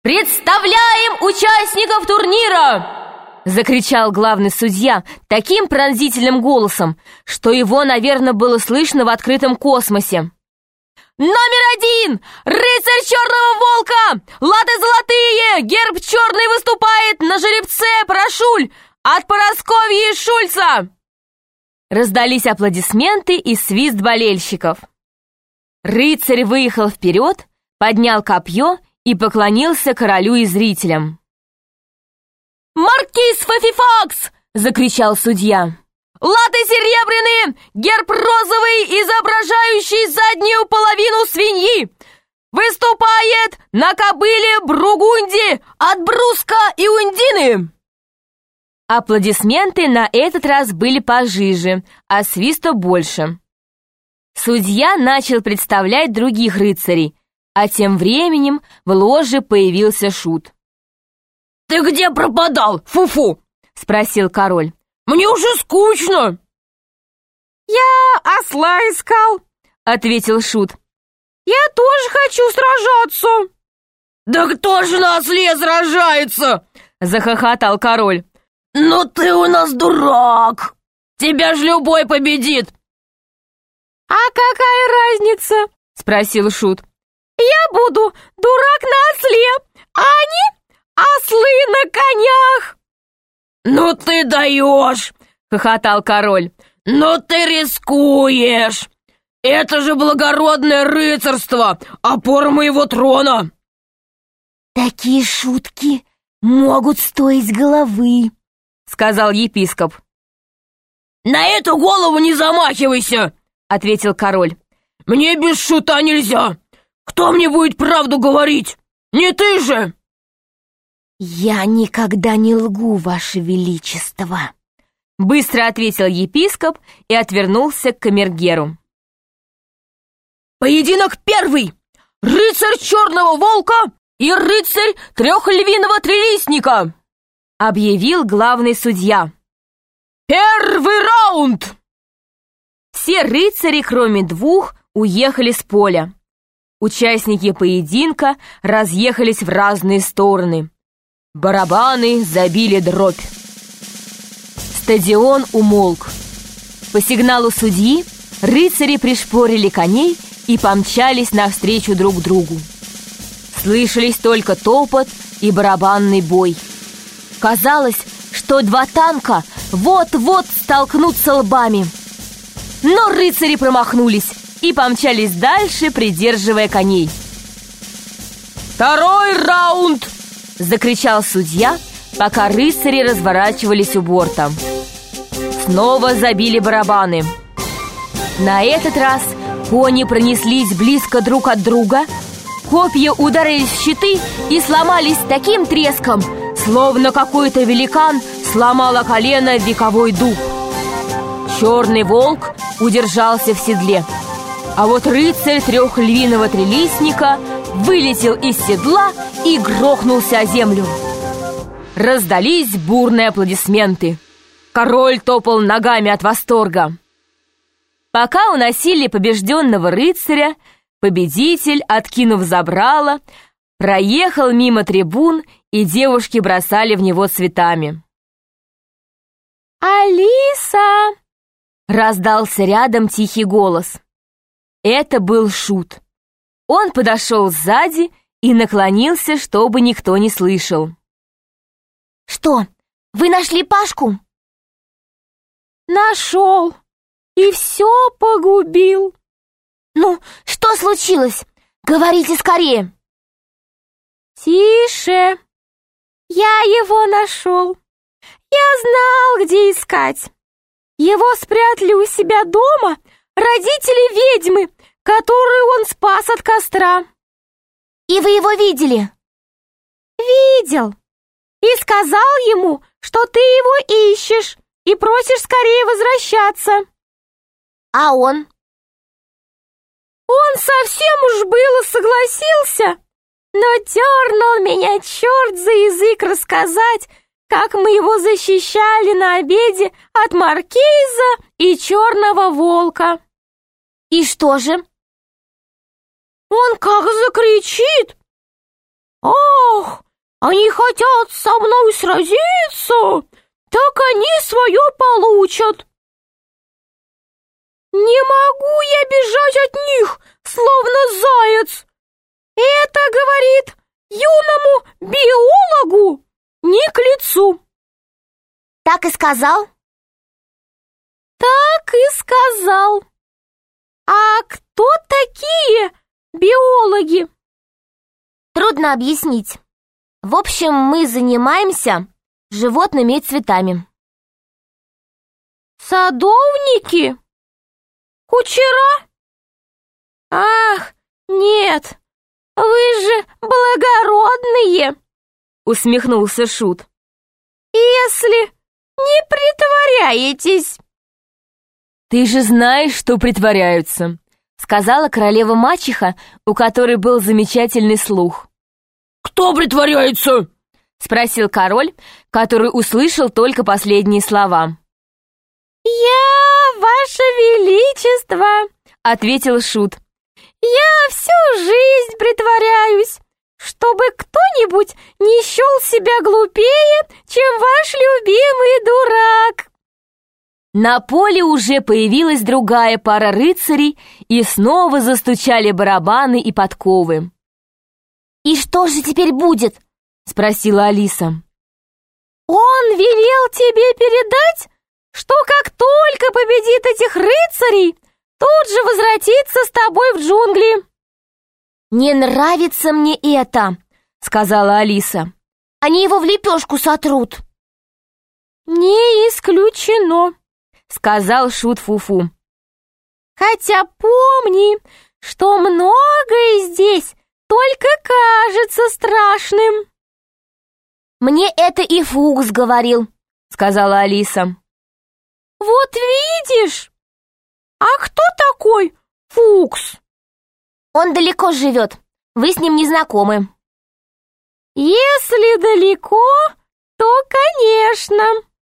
«Представляем участников турнира!» — закричал главный судья таким пронзительным голосом, что его, наверное, было слышно в открытом космосе. «Номер 1! Рыцарь Черного Волка! Латы золотые! Герб черный выступает на жеребце Парашуль от Парасковьи и Шульца!» Раздались аплодисменты и свист болельщиков. Рыцарь выехал вперед, поднял копье и поклонился королю и зрителям. «Маркиз Фафифакс!» — закричал судья. «Латы серебряные, герб розовый, изображающий заднюю половину свиньи, выступает на кобыле Бругунди от Бруска и Ундины!» Аплодисменты на этот раз были пожиже, а свиста больше. Судья начал представлять других рыцарей, а тем временем в ложе появился Шут. «Ты где пропадал, Фу-Фу?» — спросил король. «Мне уже скучно!» «Я осла искал», — ответил Шут. «Я тоже хочу сражаться». «Да кто же на осле сражается?» — захохотал король. «Ну ты у нас дурак! Тебя ж любой победит!» «А какая разница?» — спросил Шут. «Я буду дурак на осле, а они — ослы на конях!» «Ну ты даешь!» — хохотал король. «Ну ты рискуешь! Это же благородное рыцарство, опора моего трона!» «Такие шутки могут стоить головы», — сказал епископ. «На эту голову не замахивайся!» — ответил король. «Мне без шута нельзя! Кто мне будет правду говорить? Не ты же!» «Я никогда не лгу, Ваше Величество», — быстро ответил епископ и отвернулся к камергеру. «Поединок первый! Рыцарь Черного Волка и рыцарь Трехльвиного Трилистника!» — объявил главный судья. «Первый раунд!» Все рыцари, кроме двух, уехали с поля. Участники поединка разъехались в разные стороны. Барабаны забили дробь. Стадион умолк. По сигналу судьи рыцари пришпорили коней и помчались навстречу друг другу. Слышались только топот и барабанный бой. Казалось, что два танка вот-вот столкнутся лбами. Но рыцари промахнулись и помчались дальше, придерживая коней. «Второй раунд!» — закричал судья, пока рыцари разворачивались у борта. Снова забили барабаны. На этот раз кони пронеслись близко друг от друга, копья ударились в щиты и сломались с таким треском, словно какой-то великан сломал о колено вековой дуб. Черный волк удержался в седле, а вот рыцарь Трехльвиного Трилистника вылетел из седла и грохнулся о землю. Раздались бурные аплодисменты. Король топал ногами от восторга. Пока уносили побежденного рыцаря, победитель, откинув забрало, проехал мимо трибун, и девушки бросали в него цветами. «Алиса!» — раздался рядом тихий голос. Это был Шут. Он подошел сзади и наклонился, чтобы никто не слышал. «Что, вы нашли Пашку?» «Нашел и все погубил». «Ну, что случилось? Говорите скорее!» «Тише! Я его нашел. Я знал, где искать. Его спрятали у себя дома родители ведьмы, которую он спас от костра». «И вы его видели?» «Видел. И сказал ему, что ты его ищешь и просишь скорее возвращаться». «А он?» «Он совсем уж было согласился, но дернул меня черт за язык рассказать, как мы его защищали на обеде от маркиза и Черного Волка». «И что же?» «Он как закричит: «Ох, Они хотят со мной сразиться, так они свое получат. Не могу я бежать от них, словно заяц. Это, говорит, юному биологу не к лицу. Так и сказал? Так и сказал. А кто такие биологи? Трудно объяснить. В общем, мы занимаемся животными и цветами. Садовники? Кучера? Ах, нет, вы же благородные, усмехнулся Шут. Если не притворяетесь. Ты же знаешь, что притворяются, сказала королева-мачеха, у которой был замечательный слух. «Кто притворяется?» — спросил король, который услышал только последние слова. «Я, ваше величество», — ответил Шут. «Я всю жизнь притворяюсь, чтобы кто-нибудь не счел себя глупее, чем ваш любимый дурак». На поле уже появилась другая пара рыцарей, и снова застучали барабаны и подковы. «И что же теперь будет?» — спросила Алиса. «Он велел тебе передать, что как только победит этих рыцарей, тут же возвратится с тобой в джунгли». «Не нравится мне это», — сказала Алиса. «Они его в лепешку сотрут». «Не исключено», — сказал Шут Фу-Фу. «Хотя помни, что многое здесь только кажется страшным». «Мне это и Фукс говорил», — сказала Алиса. «Вот видишь? А кто такой Фукс?» «Он далеко живет. Вы с ним не знакомы». «Если далеко, то, конечно».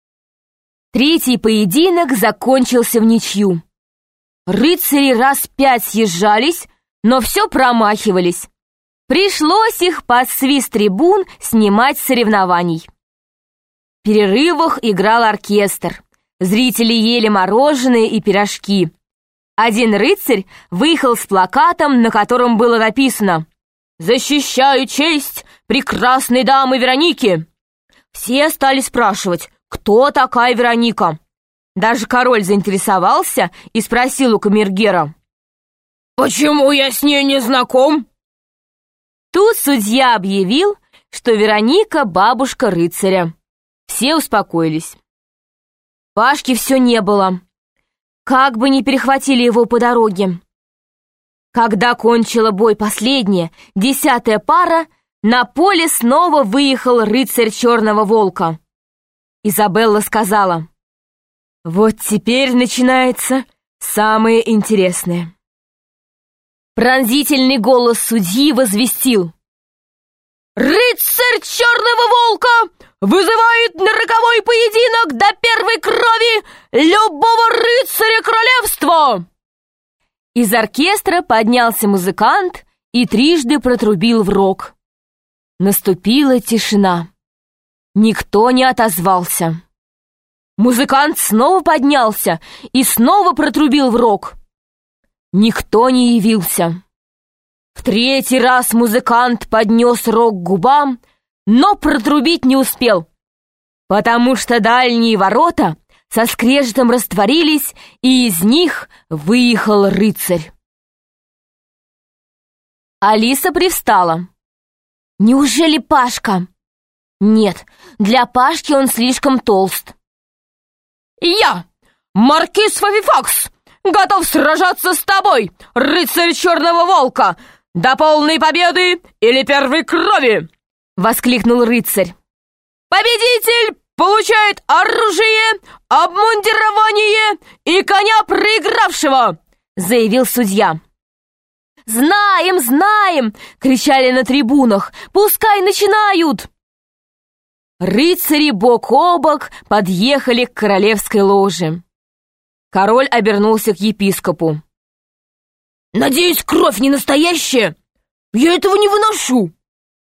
Третий поединок закончился в ничью. Рыцари раз 5 съезжались, но все промахивались. Пришлось их под свист трибун снимать с соревнований. В перерывах играл оркестр. Зрители ели мороженое и пирожки. Один рыцарь выехал с плакатом, на котором было написано «Защищаю честь прекрасной дамы Вероники». Все стали спрашивать, кто такая Вероника. Даже король заинтересовался и спросил у камергера: «Почему я с ней не знаком?» Тут судья объявил, что Вероника — бабушка рыцаря. Все успокоились. Пашки все не было. Как бы ни перехватили его по дороге. Когда кончила бой последняя, 10-я пара, на поле снова выехал рыцарь Черного Волка. Изабелла сказала: «Вот теперь начинается самое интересное». Пронзительный голос судьи возвестил: «Рыцарь Черного Волка вызывает на роковой поединок до первой крови любого рыцаря королевства!» Из оркестра поднялся музыкант и трижды протрубил в рог. Наступила тишина. Никто не отозвался. Музыкант снова поднялся и снова протрубил в рог. Никто не явился. В 3-й раз музыкант поднес рог к губам, но протрубить не успел, потому что дальние ворота со скрежетом растворились, и из них выехал рыцарь. Алиса привстала. «Неужели Пашка?» «Нет, для Пашки он слишком толст». «Я, маркиз Фавифакс, готов сражаться с тобой, рыцарь Черного Волка, до полной победы или первой крови!» — воскликнул рыцарь. «Победитель получает оружие, обмундирование и коня проигравшего!» — заявил судья. «Знаем, знаем!» — кричали на трибунах. «Пускай начинают!» Рыцари бок о бок подъехали к королевской ложе. Король обернулся к епископу. «Надеюсь, кровь не настоящая? Я этого не выношу!»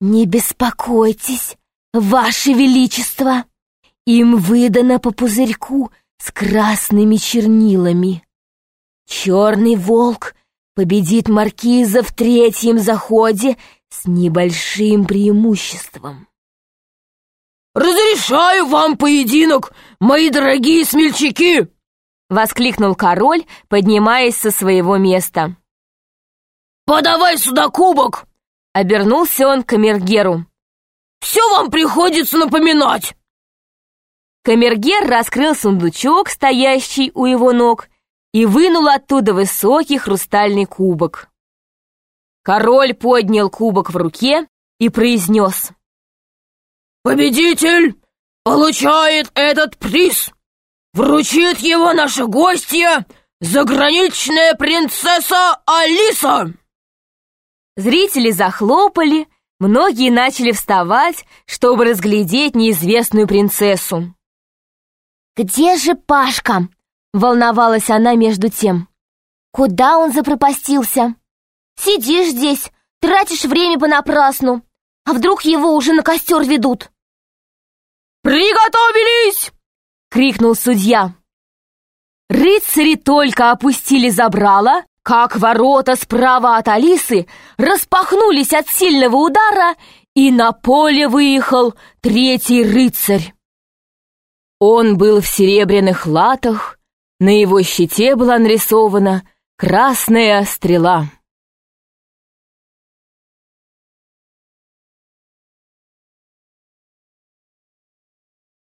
«Не беспокойтесь, Ваше Величество! Им выдано по пузырьку с красными чернилами. Черный волк победит маркиза в 3-м заходе с небольшим преимуществом». «Разрешаю вам поединок, мои дорогие смельчаки!» — воскликнул король, поднимаясь со своего места. «Подавай сюда кубок!» — обернулся он к камергеру. «Все вам приходится напоминать!» Камергер раскрыл сундучок, стоящий у его ног, и вынул оттуда высокий хрустальный кубок. Король поднял кубок в руке и произнес: «Победитель получает этот приз! Вручит его наша гостья, заграничная принцесса Алиса!» Зрители захлопали, многие начали вставать, чтобы разглядеть неизвестную принцессу. «Где же Пашка?» — волновалась она между тем. «Куда он запропастился? Сидишь здесь, тратишь время понапрасну. А вдруг его уже на костер ведут?» «Приготовились!» — крикнул судья. Рыцари только опустили забрало, как ворота справа от Алисы распахнулись от сильного удара, и на поле выехал 3-й рыцарь. Он был в серебряных латах, на его щите была нарисована красная стрела.